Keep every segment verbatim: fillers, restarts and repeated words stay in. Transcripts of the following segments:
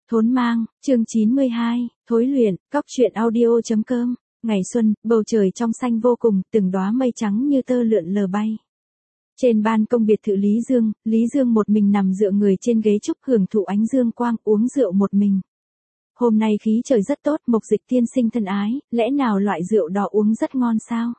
Thốn mang, chương chín mươi hai, thối luyện, cóc truyện audio chấm com. Ngày xuân, bầu trời trong xanh vô cùng, từng đóa mây trắng như tơ lượn lờ bay. Trên ban công biệt thự Lý Dương, Lý Dương một mình nằm dựa người trên ghế trúc hưởng thụ ánh dương quang uống rượu một mình. Hôm nay khí trời rất tốt, Mộc Dịch tiên sinh thân ái, lẽ nào loại rượu đỏ uống rất ngon sao?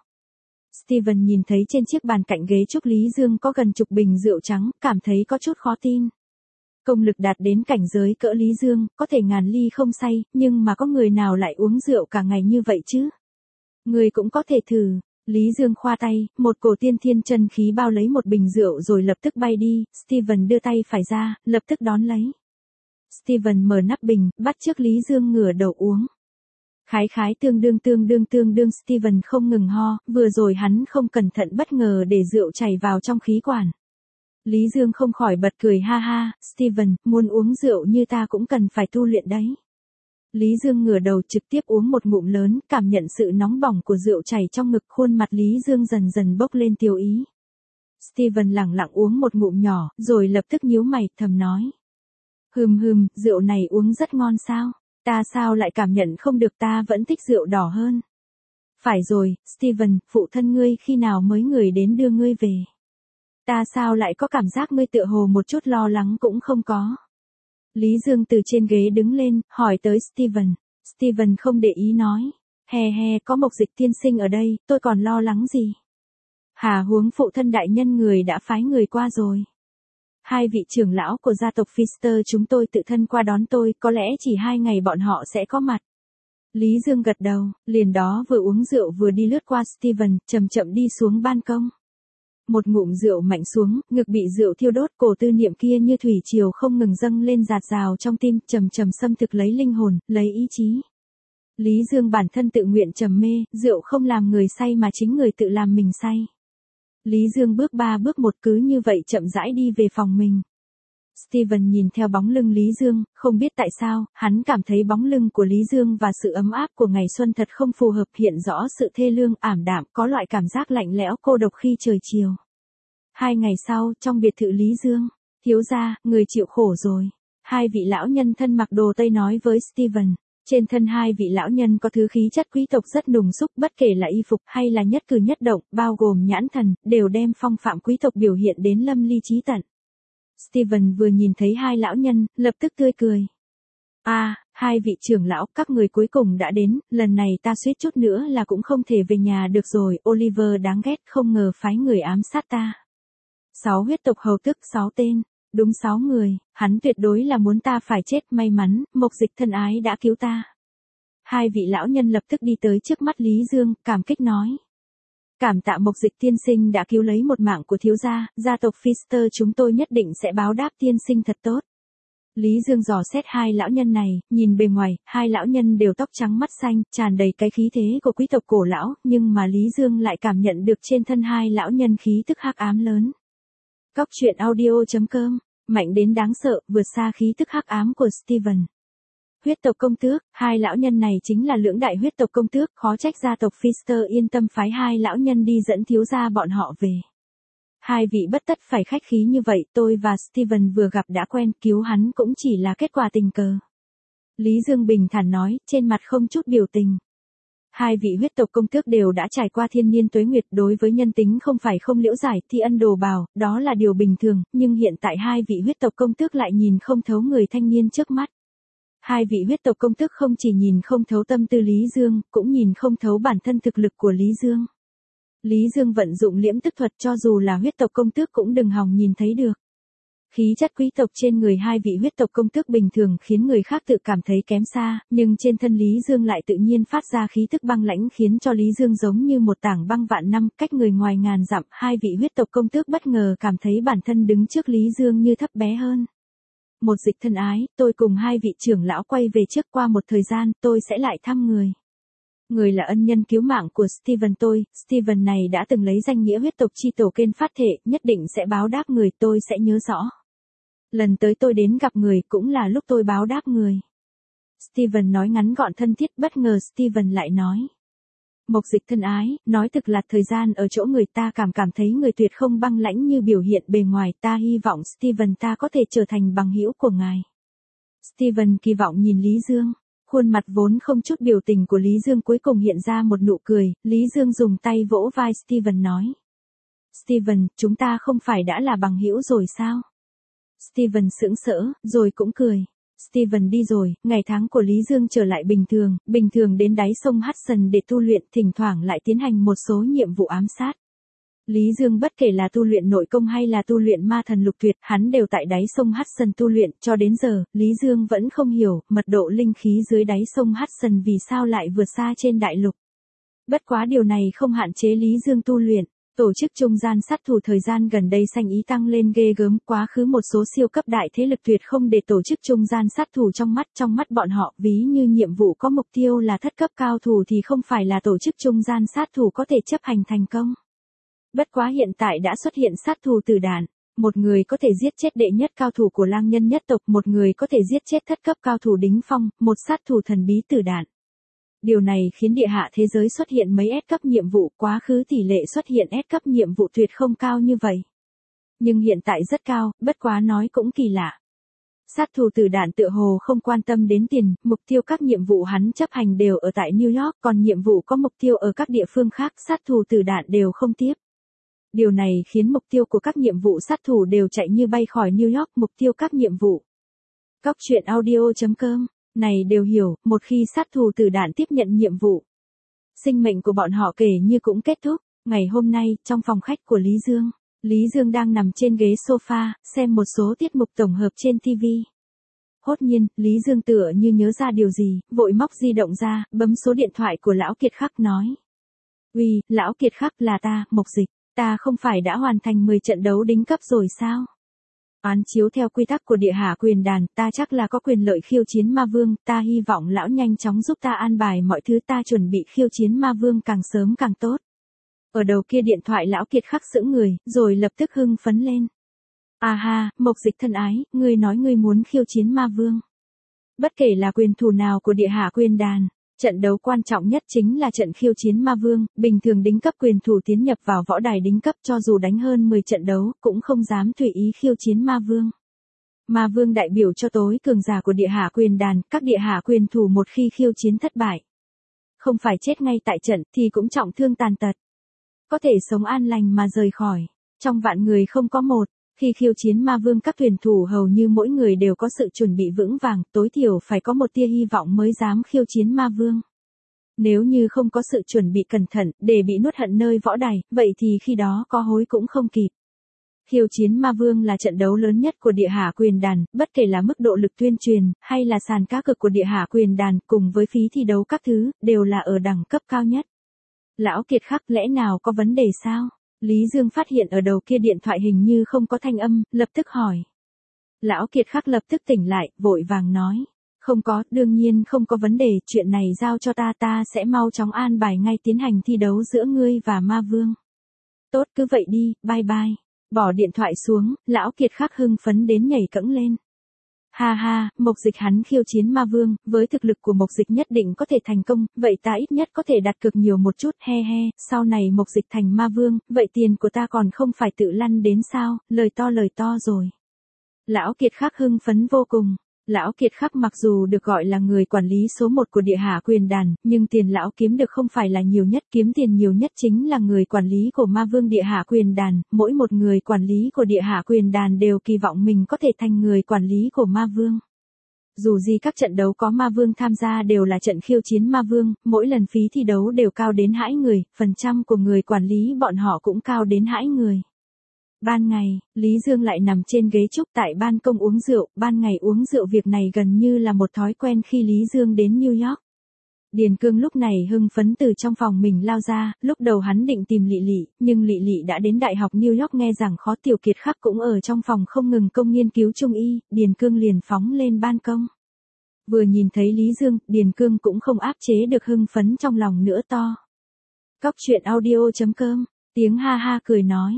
Steven nhìn thấy trên chiếc bàn cạnh ghế trúc Lý Dương có gần chục bình rượu trắng, cảm thấy có chút khó tin. Công lực đạt đến cảnh giới cỡ Lý Dương, có thể ngàn ly không say, nhưng mà có người nào lại uống rượu cả ngày như vậy chứ? Người cũng có thể thử. Lý Dương khoa tay, một cổ tiên thiên chân khí bao lấy một bình rượu rồi lập tức bay đi, Steven đưa tay phải ra, lập tức đón lấy. Steven mở nắp bình, bắt chước Lý Dương ngửa đầu uống. Khái khái tương đương tương đương tương đương Steven không ngừng ho, vừa rồi hắn không cẩn thận bất ngờ để rượu chảy vào trong khí quản. Lý Dương không khỏi bật cười ha ha, Steven, muốn uống rượu như ta cũng cần phải tu luyện đấy. Lý Dương ngửa đầu trực tiếp uống một ngụm lớn, cảm nhận sự nóng bỏng của rượu chảy trong ngực, khuôn mặt Lý Dương dần dần bốc lên tiêu ý. Steven lẳng lặng uống một ngụm nhỏ, rồi lập tức nhíu mày, thầm nói. Hừm hừm, rượu này uống rất ngon sao? Ta sao lại cảm nhận không được, ta vẫn thích rượu đỏ hơn. Phải rồi, Steven, phụ thân ngươi khi nào mới người đến đưa ngươi về? Ta sao lại có cảm giác ngươi tựa hồ một chút lo lắng cũng không có. Lý Dương từ trên ghế đứng lên, hỏi tới Steven. Steven không để ý nói. Hè hè, có Mộc Dịch tiên sinh ở đây, tôi còn lo lắng gì? Hà huống phụ thân đại nhân người đã phái người qua rồi. Hai vị trưởng lão của gia tộc Pfister chúng tôi tự thân qua đón tôi, có lẽ chỉ hai ngày bọn họ sẽ có mặt. Lý Dương gật đầu, liền đó vừa uống rượu vừa đi lướt qua Steven, chậm chậm đi xuống ban công. Một ngụm rượu mạnh xuống, ngực bị rượu thiêu đốt, cổ tư niệm kia như thủy triều không ngừng dâng lên dạt dào trong tim, trầm trầm xâm thực lấy linh hồn, lấy ý chí. Lý Dương bản thân tự nguyện trầm mê, rượu không làm người say mà chính người tự làm mình say. Lý Dương bước ba bước một cứ như vậy chậm rãi đi về phòng mình. Steven nhìn theo bóng lưng Lý Dương, không biết tại sao, hắn cảm thấy bóng lưng của Lý Dương và sự ấm áp của ngày xuân thật không phù hợp, hiện rõ sự thê lương, ảm đạm, có loại cảm giác lạnh lẽo cô độc khi trời chiều. Hai ngày sau, trong biệt thự Lý Dương, thiếu gia, người chịu khổ rồi. Hai vị lão nhân thân mặc đồ Tây nói với Steven. Trên thân hai vị lão nhân có thứ khí chất quý tộc rất nùng xúc, bất kể là y phục hay là nhất cử nhất động, bao gồm nhãn thần, đều đem phong phạm quý tộc biểu hiện đến lâm ly chí tận. Steven vừa nhìn thấy hai lão nhân, lập tức tươi cười. À, hai vị trưởng lão, các người cuối cùng đã đến, lần này ta suýt chút nữa là cũng không thể về nhà được rồi, Oliver đáng ghét, không ngờ phái người ám sát ta. Sáu huyết tộc hầu tức, sáu tên, đúng sáu người, hắn tuyệt đối là muốn ta phải chết, may mắn, Mộc Dịch thân ái đã cứu ta. Hai vị lão nhân lập tức đi tới trước mắt Lý Dương, cảm kích nói. Cảm tạ Mộc Dịch tiên sinh đã cứu lấy một mạng của thiếu gia, gia tộc Pfister chúng tôi nhất định sẽ báo đáp tiên sinh thật tốt. Lý Dương dò xét hai lão nhân này, nhìn bề ngoài, hai lão nhân đều tóc trắng mắt xanh, tràn đầy cái khí thế của quý tộc cổ lão, nhưng mà Lý Dương lại cảm nhận được trên thân hai lão nhân khí tức hắc ám lớn. Cóc truyện audio chấm com, mạnh đến đáng sợ, vượt xa khí tức hắc ám của Steven. Huyết tộc công tước, hai lão nhân này chính là lưỡng đại huyết tộc công tước, khó trách gia tộc Pfister yên tâm phái hai lão nhân đi dẫn thiếu gia bọn họ về. Hai vị bất tất phải khách khí như vậy, tôi và Steven vừa gặp đã quen, cứu hắn cũng chỉ là kết quả tình cờ. Lý Dương bình thản nói, trên mặt không chút biểu tình. Hai vị huyết tộc công tước đều đã trải qua thiên niên tuế nguyệt, đối với nhân tính không phải không liễu giải, thi ân đồ bào, đó là điều bình thường, nhưng hiện tại hai vị huyết tộc công tước lại nhìn không thấu người thanh niên trước mắt. Hai vị huyết tộc công tước không chỉ nhìn không thấu tâm tư Lý Dương, cũng nhìn không thấu bản thân thực lực của Lý Dương. Lý Dương vận dụng liễm tức thuật, cho dù là huyết tộc công tước cũng đừng hòng nhìn thấy được. Khí chất quý tộc trên người hai vị huyết tộc công tước bình thường khiến người khác tự cảm thấy kém xa, nhưng trên thân Lý Dương lại tự nhiên phát ra khí tức băng lãnh khiến cho Lý Dương giống như một tảng băng vạn năm, cách người ngoài ngàn dặm, hai vị huyết tộc công tước bất ngờ cảm thấy bản thân đứng trước Lý Dương như thấp bé hơn. Một Dịch thân ái, tôi cùng hai vị trưởng lão quay về trước, qua một thời gian, tôi sẽ lại thăm người. Người là ân nhân cứu mạng của Steven tôi, Steven này đã từng lấy danh nghĩa huyết tộc chi tổ kên phát thệ, nhất định sẽ báo đáp người, tôi sẽ nhớ rõ. Lần tới tôi đến gặp người cũng là lúc tôi báo đáp người. Steven nói ngắn gọn thân thiết, bất ngờ Steven lại nói. Mộc Dịch thân ái, nói thực là thời gian ở chỗ người ta cảm cảm thấy người tuyệt không băng lãnh như biểu hiện bề ngoài, ta hy vọng Steven ta có thể trở thành bằng hữu của ngài. Steven kỳ vọng nhìn Lý Dương. Khuôn mặt vốn không chút biểu tình của Lý Dương cuối cùng hiện ra một nụ cười, Lý Dương dùng tay vỗ vai Steven nói. Steven, chúng ta không phải đã là bằng hữu rồi sao? Steven sững sỡ, rồi cũng cười. Steven đi rồi, ngày tháng của Lý Dương trở lại bình thường, bình thường đến đáy sông Hudson để tu luyện, thỉnh thoảng lại tiến hành một số nhiệm vụ ám sát. Lý Dương bất kể là tu luyện nội công hay là tu luyện ma thần lục tuyệt, hắn đều tại đáy sông Hudson tu luyện, cho đến giờ, Lý Dương vẫn không hiểu, mật độ linh khí dưới đáy sông Hudson vì sao lại vượt xa trên đại lục. Bất quá điều này không hạn chế Lý Dương tu luyện. Tổ chức trung gian sát thủ thời gian gần đây sanh ý tăng lên ghê gớm, quá khứ một số siêu cấp đại thế lực tuyệt không để tổ chức trung gian sát thủ trong mắt, trong mắt bọn họ, ví như nhiệm vụ có mục tiêu là thất cấp cao thủ thì không phải là tổ chức trung gian sát thủ có thể chấp hành thành công. Bất quá hiện tại đã xuất hiện sát thủ tử đạn, một người có thể giết chết đệ nhất cao thủ của lang nhân nhất tộc, một người có thể giết chết thất cấp cao thủ đỉnh phong, một sát thủ thần bí tử đạn. Điều này khiến địa hạ thế giới xuất hiện mấy S cấp nhiệm vụ, quá khứ tỷ lệ xuất hiện S cấp nhiệm vụ tuyệt không cao như vậy. Nhưng hiện tại rất cao, bất quá nói cũng kỳ lạ. Sát thủ tử đạn tựa hồ không quan tâm đến tiền, mục tiêu các nhiệm vụ hắn chấp hành đều ở tại New York, còn nhiệm vụ có mục tiêu ở các địa phương khác, sát thủ tử đạn đều không tiếp. Điều này khiến mục tiêu của các nhiệm vụ sát thủ đều chạy như bay khỏi New York, mục tiêu các nhiệm vụ. Cóc truyện audio chấm com này đều hiểu, một khi sát thủ tử đạn tiếp nhận nhiệm vụ, sinh mệnh của bọn họ kể như cũng kết thúc. Ngày hôm nay, trong phòng khách của Lý Dương, Lý Dương đang nằm trên ghế sofa, xem một số tiết mục tổng hợp trên ti vi. Hốt nhiên, Lý Dương tựa như nhớ ra điều gì, vội móc di động ra, bấm số điện thoại của Lão Kiệt Khắc nói. Uy, Lão Kiệt Khắc, là ta, Mộc Dịch, ta không phải đã hoàn thành mười trận đấu đỉnh cấp rồi sao? Án chiếu theo quy tắc của địa hạ quyền đàn, ta chắc là có quyền lợi khiêu chiến ma vương, ta hy vọng lão nhanh chóng giúp ta an bài mọi thứ, ta chuẩn bị khiêu chiến ma vương càng sớm càng tốt. Ở đầu kia điện thoại Lão Kiệt Khắc sững người, rồi lập tức hưng phấn lên. À ha, Mộc Dịch thân ái, ngươi nói ngươi muốn khiêu chiến ma vương. Bất kể là quyền thủ nào của địa hạ quyền đàn, trận đấu quan trọng nhất chính là trận khiêu chiến ma vương, bình thường đỉnh cấp quyền thủ tiến nhập vào võ đài đỉnh cấp cho dù đánh hơn mười trận đấu, cũng không dám tùy ý khiêu chiến ma vương. Ma vương đại biểu cho tối cường giả của địa hạ quyền đàn, các địa hạ quyền thủ một khi khiêu chiến thất bại, không phải chết ngay tại trận thì cũng trọng thương tàn tật. Có thể sống an lành mà rời khỏi, trong vạn người không có một. Khi khiêu chiến ma vương các tuyển thủ hầu như mỗi người đều có sự chuẩn bị vững vàng, tối thiểu phải có một tia hy vọng mới dám khiêu chiến ma vương. Nếu như không có sự chuẩn bị cẩn thận, để bị nuốt hận nơi võ đài, vậy thì khi đó có hối cũng không kịp. Khiêu chiến ma vương là trận đấu lớn nhất của địa hạ quyền đàn, bất kể là mức độ lực tuyên truyền, hay là sàn cá cược của địa hạ quyền đàn, cùng với phí thi đấu các thứ, đều là ở đẳng cấp cao nhất. Lão Kiệt Khắc, lẽ nào có vấn đề sao? Lý Dương phát hiện ở đầu kia điện thoại hình như không có thanh âm, lập tức hỏi. Lão Kiệt Khắc lập tức tỉnh lại, vội vàng nói. Không có, đương nhiên không có vấn đề, chuyện này giao cho ta, ta sẽ mau chóng an bài ngay tiến hành thi đấu giữa ngươi và ma vương. Tốt, cứ vậy đi, bye bye. Bỏ điện thoại xuống, Lão Kiệt Khắc hưng phấn đến nhảy cẫng lên. Ha ha, Mộc Dịch hắn khiêu chiến ma vương, với thực lực của Mộc Dịch nhất định có thể thành công, vậy ta ít nhất có thể đặt cược nhiều một chút, he he, sau này Mộc Dịch thành ma vương, vậy tiền của ta còn không phải tự lăn đến sao, lời to lời to rồi. Lão Kiệt Khắc hưng phấn vô cùng. Lão Kiệt Khắc mặc dù được gọi là người quản lý số một của địa hạ quyền đàn, nhưng tiền lão kiếm được không phải là nhiều nhất, kiếm tiền nhiều nhất chính là người quản lý của ma vương địa hạ quyền đàn, mỗi một người quản lý của địa hạ quyền đàn đều kỳ vọng mình có thể thành người quản lý của ma vương. Dù gì các trận đấu có ma vương tham gia đều là trận khiêu chiến ma vương, mỗi lần phí thi đấu đều cao đến hãi người, phần trăm của người quản lý bọn họ cũng cao đến hãi người. Ban ngày, Lý Dương lại nằm trên ghế trúc tại ban công uống rượu, ban ngày uống rượu việc này gần như là một thói quen khi Lý Dương đến New York. Điền Cương lúc này hưng phấn từ trong phòng mình lao ra, lúc đầu hắn định tìm Lị Lị, nhưng Lị Lị đã đến Đại học New York nghe rằng Khó Tiểu Kiệt Khắc cũng ở trong phòng không ngừng công nghiên cứu trung y, Điền Cương liền phóng lên ban công. Vừa nhìn thấy Lý Dương, Điền Cương cũng không áp chế được hưng phấn trong lòng nữa to. Cóc truyện audio chấm com, tiếng ha ha cười nói.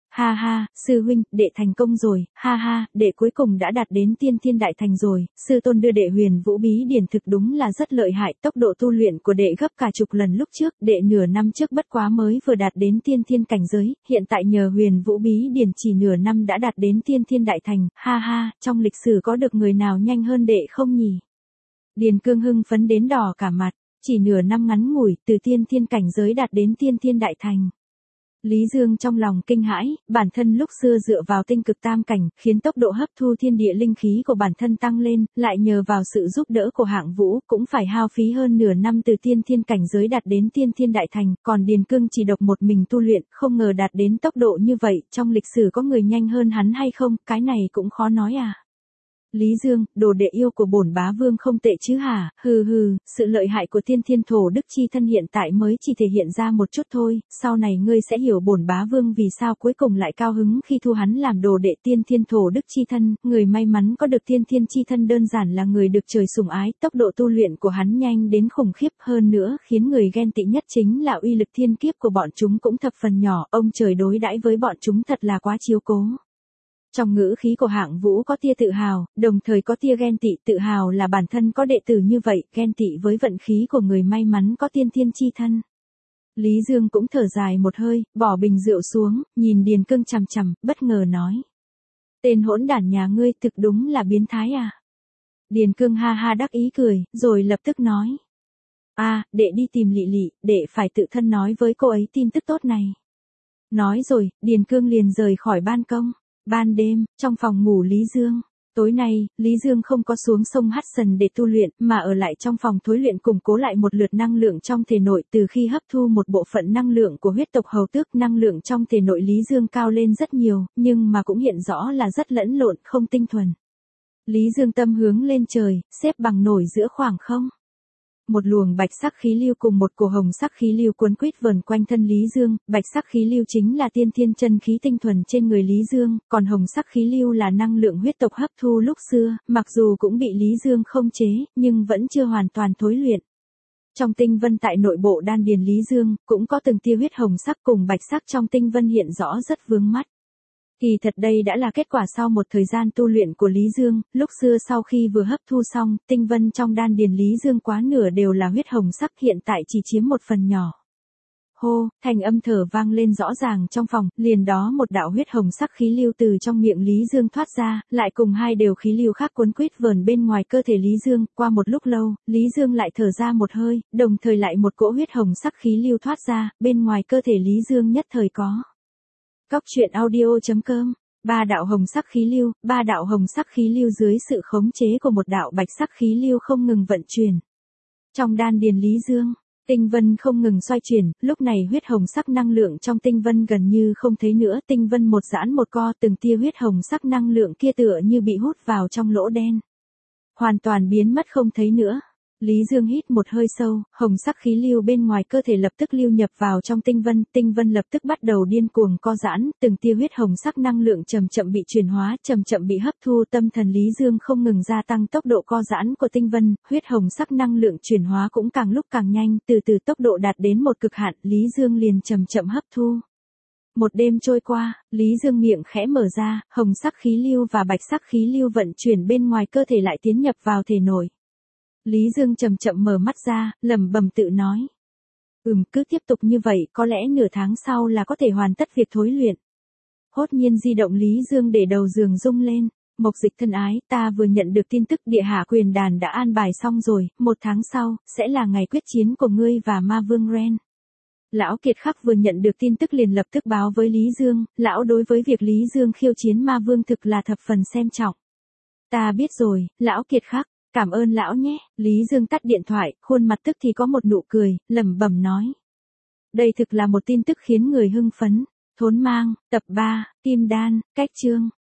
Ha ha, sư huynh, đệ thành công rồi, ha ha, đệ cuối cùng đã đạt đến tiên thiên đại thành rồi, sư tôn đưa đệ huyền vũ bí điển thực đúng là rất lợi hại, tốc độ tu luyện của đệ gấp cả chục lần lúc trước, đệ nửa năm trước bất quá mới vừa đạt đến tiên thiên cảnh giới, hiện tại nhờ huyền vũ bí điển chỉ nửa năm đã đạt đến tiên thiên đại thành, ha ha, trong lịch sử có được người nào nhanh hơn đệ không nhỉ? Điền Cương hưng phấn đến đỏ cả mặt, chỉ nửa năm ngắn ngủi, từ tiên thiên cảnh giới đạt đến tiên thiên đại thành. Lý Dương trong lòng kinh hãi, bản thân lúc xưa dựa vào tinh cực tam cảnh, khiến tốc độ hấp thu thiên địa linh khí của bản thân tăng lên, lại nhờ vào sự giúp đỡ của Hạng Vũ, cũng phải hao phí hơn nửa năm từ tiên thiên cảnh giới đạt đến tiên thiên đại thành, còn Điền Cương chỉ độc một mình tu luyện, không ngờ đạt đến tốc độ như vậy, trong lịch sử có người nhanh hơn hắn hay không, cái này cũng khó nói à. Lý Dương, đồ đệ yêu của bổn bá vương không tệ chứ hả, hừ hừ, sự lợi hại của tiên thiên thổ đức chi thân hiện tại mới chỉ thể hiện ra một chút thôi, sau này ngươi sẽ hiểu bổn bá vương vì sao cuối cùng lại cao hứng khi thu hắn làm đồ đệ tiên thiên thổ đức chi thân, người may mắn có được tiên thiên chi thân đơn giản là người được trời sủng ái, tốc độ tu luyện của hắn nhanh đến khủng khiếp hơn nữa khiến người ghen tị nhất chính là uy lực thiên kiếp của bọn chúng cũng thập phần nhỏ, ông trời đối đãi với bọn chúng thật là quá chiếu cố. Trong ngữ khí của Hạng Vũ có tia tự hào, đồng thời có tia ghen tị, tự hào là bản thân có đệ tử như vậy, ghen tị với vận khí của người may mắn có tiên thiên chi thân. Lý Dương cũng thở dài một hơi, bỏ bình rượu xuống, nhìn Điền Cương chằm chằm, bất ngờ nói. Tên hỗn đản nhà ngươi thực đúng là biến thái à? Điền Cương ha ha đắc ý cười, rồi lập tức nói. À, đệ đi tìm Lị Lị, đệ phải tự thân nói với cô ấy tin tức tốt này. Nói rồi, Điền Cương liền rời khỏi ban công. Ban đêm, trong phòng ngủ Lý Dương. Tối nay, Lý Dương không có xuống sông Hudson để tu luyện, mà ở lại trong phòng thối luyện củng cố lại một lượt năng lượng trong thể nội. Từ khi hấp thu một bộ phận năng lượng của huyết tộc hầu tước, năng lượng trong thể nội Lý Dương cao lên rất nhiều, nhưng mà cũng hiện rõ là rất lẫn lộn, không tinh thuần. Lý Dương tâm hướng lên trời, xếp bằng nổi giữa khoảng không. Một luồng bạch sắc khí lưu cùng một cổ hồng sắc khí lưu cuốn quýt vờn quanh thân Lý Dương, bạch sắc khí lưu chính là tiên thiên chân khí tinh thuần trên người Lý Dương, còn hồng sắc khí lưu là năng lượng huyết tộc hấp thu lúc xưa, mặc dù cũng bị Lý Dương không chế, nhưng vẫn chưa hoàn toàn thối luyện. Trong tinh vân tại nội bộ đan điền Lý Dương, cũng có từng tia huyết hồng sắc cùng bạch sắc trong tinh vân hiện rõ rất vướng mắt. Thì thật đây đã là kết quả sau một thời gian tu luyện của Lý Dương, lúc xưa sau khi vừa hấp thu xong, tinh vân trong đan điền Lý Dương quá nửa đều là huyết hồng sắc, hiện tại chỉ chiếm một phần nhỏ. Hô, thành âm thở vang lên rõ ràng trong phòng, liền đó một đạo huyết hồng sắc khí lưu từ trong miệng Lý Dương thoát ra, lại cùng hai đều khí lưu khác cuốn quýt vờn bên ngoài cơ thể Lý Dương, qua một lúc lâu, Lý Dương lại thở ra một hơi, đồng thời lại một cỗ huyết hồng sắc khí lưu thoát ra, bên ngoài cơ thể Lý Dương nhất thời có. Cóc truyện audio chấm com, ba đạo hồng sắc khí lưu, ba đạo hồng sắc khí lưu dưới sự khống chế của một đạo bạch sắc khí lưu không ngừng vận chuyển. Trong đan điền Lý Dương, tinh vân không ngừng xoay chuyển, lúc này huyết hồng sắc năng lượng trong tinh vân gần như không thấy nữa, tinh vân một giãn một co, từng tia huyết hồng sắc năng lượng kia tựa như bị hút vào trong lỗ đen. Hoàn toàn biến mất không thấy nữa. Lý Dương hít một hơi sâu, hồng sắc khí lưu bên ngoài cơ thể lập tức lưu nhập vào trong tinh vân, tinh vân lập tức bắt đầu điên cuồng co giãn, từng tia huyết hồng sắc năng lượng chậm chậm bị chuyển hóa, chậm chậm bị hấp thu, tâm thần Lý Dương không ngừng gia tăng tốc độ co giãn của tinh vân, huyết hồng sắc năng lượng chuyển hóa cũng càng lúc càng nhanh, từ từ tốc độ đạt đến một cực hạn, Lý Dương liền chậm chậm hấp thu. Một đêm trôi qua, Lý Dương miệng khẽ mở ra, hồng sắc khí lưu và bạch sắc khí lưu vận chuyển bên ngoài cơ thể lại tiến nhập vào thể nội. Lý Dương chậm chậm mở mắt ra, lẩm bẩm tự nói. Ừm, cứ tiếp tục như vậy, có lẽ nửa tháng sau là có thể hoàn tất việc thối luyện. Hốt nhiên di động Lý Dương để đầu giường rung lên. Mộc Dịch thân ái, ta vừa nhận được tin tức địa hạ quyền đàn đã an bài xong rồi, một tháng sau, sẽ là ngày quyết chiến của ngươi và ma vương Ren. Lão Kiệt Khắc vừa nhận được tin tức liền lập tức báo với Lý Dương, lão đối với việc Lý Dương khiêu chiến ma vương thực là thập phần xem trọng. Ta biết rồi, Lão Kiệt Khắc. Cảm ơn lão nhé, Lý Dương tắt điện thoại, khuôn mặt tức thì có một nụ cười, lẩm bẩm nói. Đây thực là một tin tức khiến người hưng phấn. Thốn mang, tập ba, Kim Đan, cách chương.